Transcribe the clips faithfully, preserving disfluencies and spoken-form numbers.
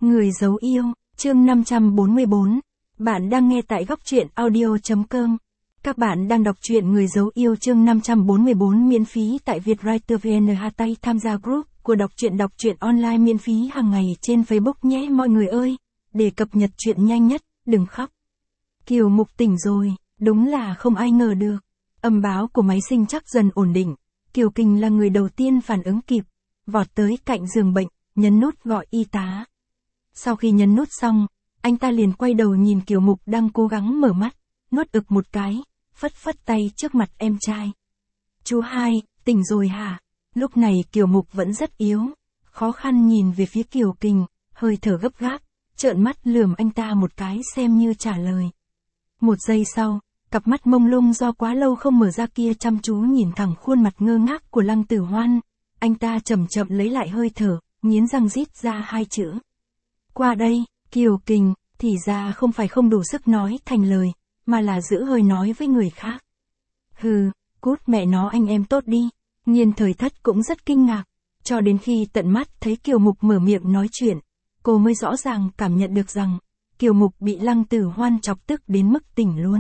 Người giấu yêu, chương năm trăm bốn mươi bốn. Bạn đang nghe tại góc truyện audio.com. Các bạn đang đọc truyện Người giấu yêu chương năm trăm bốn mươi bốn miễn phí tại Vietwriter vê en. Tay tham gia group của đọc truyện đọc truyện online miễn phí hàng ngày trên Facebook nhé mọi người ơi. Để cập nhật truyện nhanh nhất, đừng khóc. Kiều Mục tỉnh rồi, đúng là không ai ngờ được. Âm báo của máy sinh chắc dần ổn định. Kiều Kình là người đầu tiên phản ứng kịp, vọt tới cạnh giường bệnh, nhấn nút gọi y tá. Sau khi nhấn nút xong, anh ta liền quay đầu nhìn Kiều Mục đang cố gắng mở mắt, nuốt ực một cái, phất phất tay trước mặt em trai. Chú hai, tỉnh rồi hả? Lúc này Kiều Mục vẫn rất yếu, khó khăn nhìn về phía Kiều Kình, hơi thở gấp gáp, trợn mắt lườm anh ta một cái xem như trả lời. Một giây sau, cặp mắt mông lung do quá lâu không mở ra kia chăm chú nhìn thẳng khuôn mặt ngơ ngác của Lăng Tử Hoan, anh ta chậm chậm lấy lại hơi thở, nghiến răng rít ra hai chữ. Qua đây, Kiều Kình, thì ra không phải không đủ sức nói thành lời, mà là giữ hơi nói với người khác. Hừ, cút mẹ nó anh em tốt đi. Nhiên Thời Thất cũng rất kinh ngạc, cho đến khi tận mắt thấy Kiều Mục mở miệng nói chuyện, cô mới rõ ràng cảm nhận được rằng, Kiều Mục bị Lăng Tử Hoan chọc tức đến mức tỉnh luôn.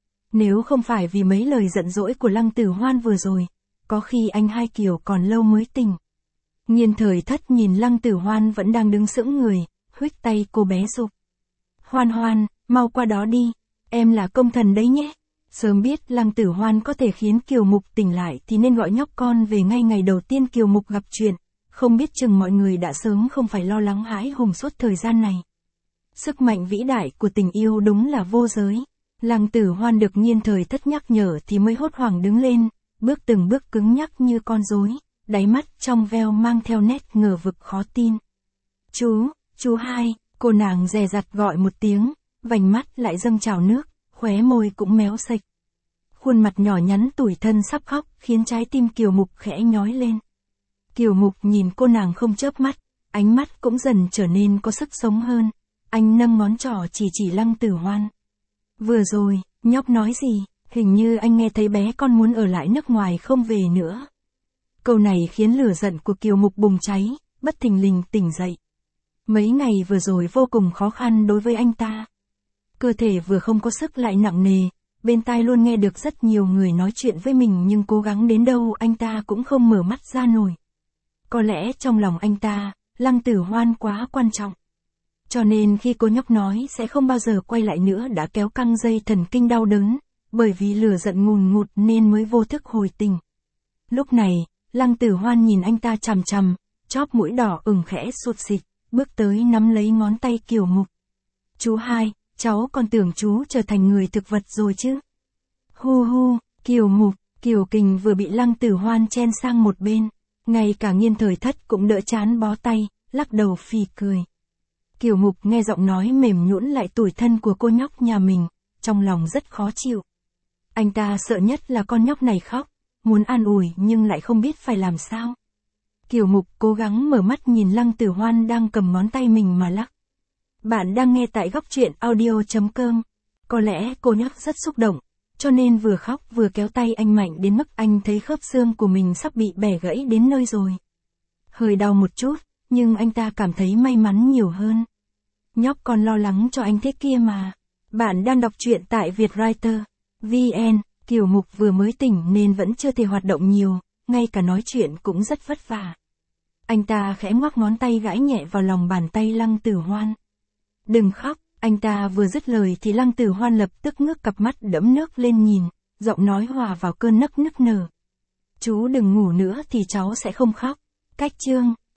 Nếu không phải vì mấy lời giận dỗi của Lăng Tử Hoan vừa rồi, có khi anh hai Kiều còn lâu mới tỉnh. Nhiên Thời Thất nhìn Lăng Tử Hoan vẫn đang đứng sững người, huých tay cô bé giục. Hoan Hoan, mau qua đó đi, em là công thần đấy nhé. Sớm biết Lăng Tử Hoan có thể khiến Kiều Mục tỉnh lại thì nên gọi nhóc con về ngay ngày đầu tiên Kiều Mục gặp chuyện, không biết chừng mọi người đã sớm không phải lo lắng hãi hùng suốt thời gian này. Sức mạnh vĩ đại của tình yêu đúng là vô giới. Lăng Tử Hoan được Nhiên Thời Thất nhắc nhở thì mới hốt hoảng đứng lên, bước từng bước cứng nhắc như con rối, đáy mắt trong veo mang theo nét ngờ vực khó tin. Chú, chú hai, cô nàng dè dặt gọi một tiếng, vành mắt lại dâng trào nước, khóe môi cũng méo sạch. Khuôn mặt nhỏ nhắn tủi thân sắp khóc khiến trái tim Kiều Mục khẽ nhói lên. Kiều Mục nhìn cô nàng không chớp mắt, ánh mắt cũng dần trở nên có sức sống hơn. Anh nâng ngón trỏ chỉ chỉ Lăng Tử Hoan. Vừa rồi, nhóc nói gì, hình như anh nghe thấy bé con muốn ở lại nước ngoài không về nữa. Câu này khiến lửa giận của Kiều Mục bùng cháy, bất thình lình tỉnh dậy. Mấy ngày vừa rồi vô cùng khó khăn đối với anh ta. Cơ thể vừa không có sức lại nặng nề, bên tai luôn nghe được rất nhiều người nói chuyện với mình nhưng cố gắng đến đâu anh ta cũng không mở mắt ra nổi. Có lẽ trong lòng anh ta, Lăng Tử Hoan quá quan trọng. Cho nên khi cô nhóc nói sẽ không bao giờ quay lại nữa đã kéo căng dây thần kinh đau đớn, bởi vì lửa giận ngùn ngụt nên mới vô thức hồi tình. Lúc này, Lăng Tử Hoan nhìn anh ta chằm chằm, chóp mũi đỏ ửng khẽ sụt xịt, bước tới nắm lấy ngón tay Kiều Mục. Chú hai, cháu còn tưởng chú trở thành người thực vật rồi chứ. Hu hu, Kiều Mục, Kiều Kình vừa bị Lăng Tử Hoan chen sang một bên, ngay cả Nhiên Thời Thất cũng đỡ chán bó tay, lắc đầu phì cười. Kiều Mục nghe giọng nói mềm nhũn lại tủi thân của cô nhóc nhà mình, trong lòng rất khó chịu. Anh ta sợ nhất là con nhóc này khóc, muốn an ủi nhưng lại không biết phải làm sao. Kiều Mục cố gắng mở mắt nhìn Lăng Tử Hoan đang cầm ngón tay mình mà lắc. Bạn đang nghe tại góc truyện audio.com. Có lẽ cô nhóc rất xúc động, cho nên vừa khóc vừa kéo tay anh mạnh đến mức anh thấy khớp xương của mình sắp bị bẻ gãy đến nơi rồi. Hơi đau một chút, nhưng anh ta cảm thấy may mắn nhiều hơn. Nhóc còn lo lắng cho anh thế kia mà. Bạn đang đọc truyện tại Vietwriter vê en. Kiều Mục vừa mới tỉnh nên vẫn chưa thể hoạt động nhiều, ngay cả nói chuyện cũng rất vất vả. Anh ta khẽ ngoắc ngón tay gãi nhẹ vào lòng bàn tay Lăng Tử Hoan. Đừng khóc, anh ta vừa dứt lời thì Lăng Tử Hoan lập tức ngước cặp mắt đẫm nước lên nhìn, giọng nói hòa vào cơn nấc nức nở. Chú đừng ngủ nữa thì cháu sẽ không khóc. Cách chương.